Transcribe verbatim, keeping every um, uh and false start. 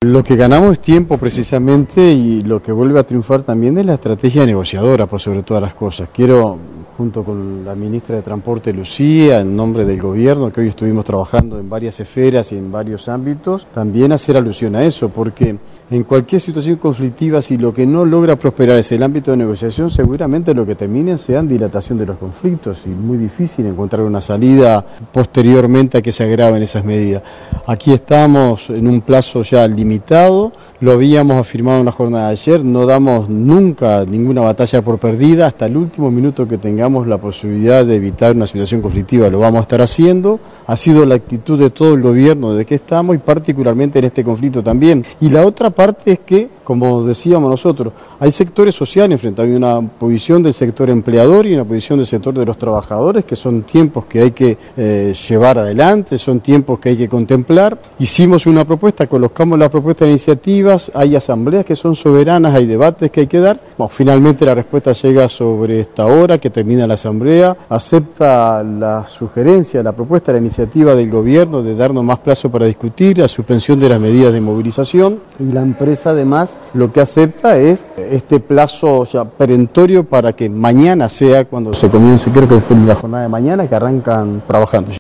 Lo que ganamos es tiempo precisamente y lo que vuelve a triunfar también es la estrategia negociadora por sobre todas las cosas. Quiero, junto con la ministra de Transporte Lucía, en nombre del gobierno, que hoy estuvimos trabajando en varias esferas y en varios ámbitos, también hacer alusión a eso, porque en cualquier situación conflictiva, si lo que no logra prosperar es el ámbito de negociación, seguramente lo que termine sea dilatación de los conflictos y muy difícil encontrar una salida posteriormente a que se agraven esas medidas. Aquí estamos en un plazo ya limitado, lo habíamos afirmado en la jornada de ayer, no damos nunca ninguna batalla por perdida, hasta el último minuto que tengamos la posibilidad de evitar una situación conflictiva lo vamos a estar haciendo. Ha sido la actitud de todo el gobierno desde que estamos y particularmente en este conflicto también. Y la otra parte es que, como decíamos nosotros, hay sectores sociales enfrentados, hay una posición del sector empleador y una posición del sector de los trabajadores, que son tiempos que hay que eh, llevar adelante, son tiempos que hay que contemplar. Hicimos una propuesta, colocamos la propuesta de iniciativas, hay asambleas que son soberanas, hay debates que hay que dar. Bueno, finalmente la respuesta llega sobre esta hora que termina la asamblea, acepta la sugerencia, la propuesta, la iniciativa del gobierno de darnos más plazo para discutir, la suspensión de las medidas de movilización, y la empresa además lo que acepta es este plazo ya perentorio para que mañana sea cuando se comience, creo que es la jornada de mañana que arrancan trabajando.